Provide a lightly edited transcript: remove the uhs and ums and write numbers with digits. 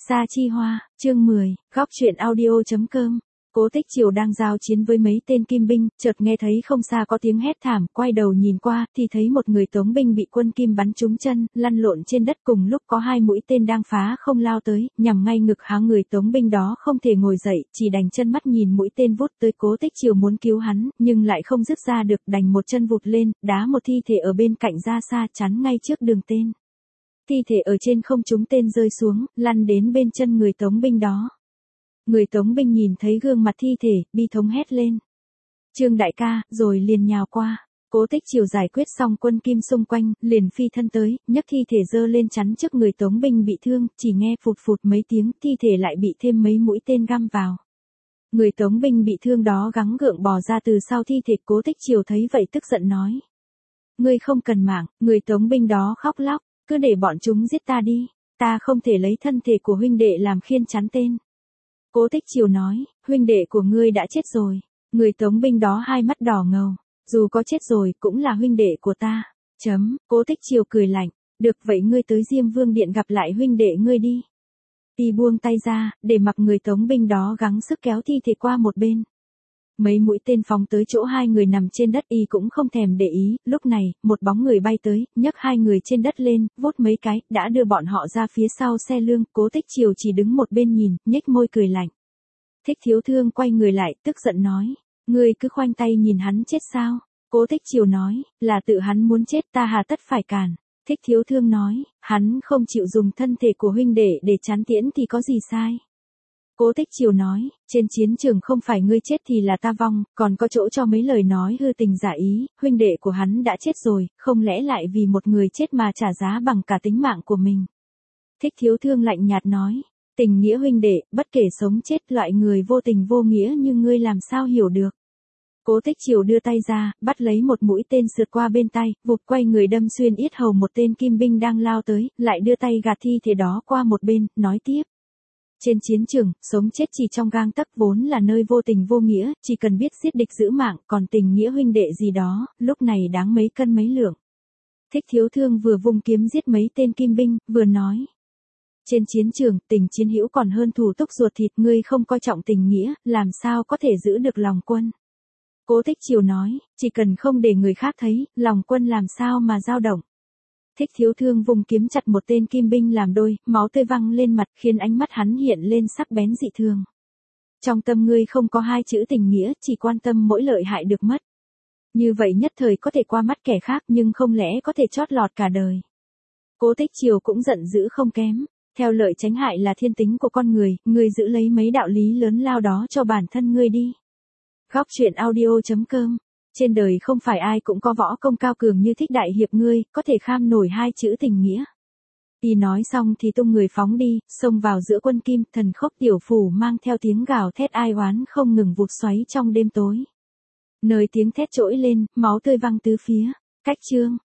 Sa Chi Hoa, chương 10, góc truyện audio.com. Cố Tích Triều đang giao chiến với mấy tên kim binh, chợt nghe thấy không xa có tiếng hét thảm, quay đầu nhìn qua, thì thấy một người Tống binh bị quân kim bắn trúng chân, lăn lộn trên đất, cùng lúc có hai mũi tên đang phá không lao tới, nhằm ngay ngực hắn. Người Tống binh đó không thể ngồi dậy, chỉ đành chân mắt nhìn mũi tên vút tới. Cố Tích Triều muốn cứu hắn, nhưng lại không dứt ra được, đành một chân vụt lên, đá một thi thể ở bên cạnh ra xa, chắn ngay trước đường tên. Thi thể ở trên không trúng tên rơi xuống, lăn đến bên chân người Tống binh đó. Người Tống binh nhìn thấy gương mặt thi thể, bi thống hét lên: "Trương đại ca!" rồi liền nhào qua. Cố Tích Triều giải quyết xong quân kim xung quanh, liền phi thân tới, nhấc thi thể giơ lên chắn trước người Tống binh bị thương, chỉ nghe phụt phụt mấy tiếng, thi thể lại bị thêm mấy mũi tên găm vào. Người Tống binh bị thương đó gắng gượng bò ra từ sau thi thể. Cố Tích Triều thấy vậy tức giận nói: "Ngươi không cần mạng." Người Tống binh đó khóc lóc: "Cứ để bọn chúng giết ta đi, ta không thể lấy thân thể của huynh đệ làm khiên chắn tên." Cố Tích Triều nói: "Huynh đệ của ngươi đã chết rồi." Người Tống binh đó hai mắt đỏ ngầu: "Dù có chết rồi, cũng là huynh đệ của ta." Cố Tích Triều cười lạnh: "Được vậy, ngươi tới Diêm Vương điện gặp lại huynh đệ ngươi đi." Y buông tay ra, để mặc người Tống binh đó gắng sức kéo thi thể qua một bên. Mấy mũi tên phóng tới chỗ hai người nằm trên đất, y cũng không thèm để ý. Lúc này, một bóng người bay tới, nhấc hai người trên đất lên, vuốt mấy cái, đã đưa bọn họ ra phía sau xe lương. Cố Tích Triều chỉ đứng một bên nhìn, nhếch môi cười lạnh. Thích Thiếu Thương quay người lại, tức giận nói: "Ngươi cứ khoanh tay nhìn hắn chết sao?" Cố Tích Triều nói: "Là tự hắn muốn chết, ta hà tất phải cản." Thích Thiếu Thương nói: "Hắn không chịu dùng thân thể của huynh đệ để chắn tiễn thì có gì sai?" Cố Tích Triều nói: "Trên chiến trường không phải ngươi chết thì là ta vong, còn có chỗ cho mấy lời nói hư tình giả ý. Huynh đệ của hắn đã chết rồi, không lẽ lại vì một người chết mà trả giá bằng cả tính mạng của mình?" Thích Thiếu Thương lạnh nhạt nói: "Tình nghĩa huynh đệ, bất kể sống chết, loại người vô tình vô nghĩa như ngươi làm sao hiểu được." Cố Tích Triều đưa tay ra, bắt lấy một mũi tên sượt qua bên tay, vụt quay người đâm xuyên yết hầu một tên kim binh đang lao tới, lại đưa tay gạt thi thể đó qua một bên, nói tiếp: "Trên chiến trường, sống chết chỉ trong gang tấc, vốn là nơi vô tình vô nghĩa, chỉ cần biết giết địch giữ mạng, còn tình nghĩa huynh đệ gì đó, lúc này đáng mấy cân mấy lượng." Thích Thiếu Thương vừa vung kiếm giết mấy tên kim binh, vừa nói: "Trên chiến trường, tình chiến hữu còn hơn thù túc ruột thịt, ngươi không coi trọng tình nghĩa, làm sao có thể giữ được lòng quân?" Cố Tích Triều nói: "Chỉ cần không để người khác thấy, lòng quân làm sao mà dao động." Thích Thiếu Thương vung kiếm chặt một tên kim binh làm đôi, máu tươi văng lên mặt, khiến ánh mắt hắn hiện lên sắc bén dị thường. "Trong tâm ngươi không có hai chữ tình nghĩa, chỉ quan tâm mỗi lợi hại được mất. Như vậy nhất thời có thể qua mắt kẻ khác, nhưng không lẽ có thể chót lọt cả đời." Cố Tích Triều cũng giận dữ không kém. Theo lợi tránh hại là thiên tính của con người, ngươi giữ lấy mấy đạo lý lớn lao đó cho bản thân ngươi đi. Góc truyện audio.com. Trên đời không phải ai cũng có võ công cao cường như Thích đại hiệp ngươi, có thể kham nổi hai chữ tình nghĩa. Y nói xong thì tung người phóng đi, xông vào giữa quân kim. Thần Khốc tiểu phủ mang theo tiếng gào thét ai oán không ngừng vụt xoáy trong đêm tối. Nơi tiếng thét trỗi lên, máu tươi văng tứ phía. Cách chương.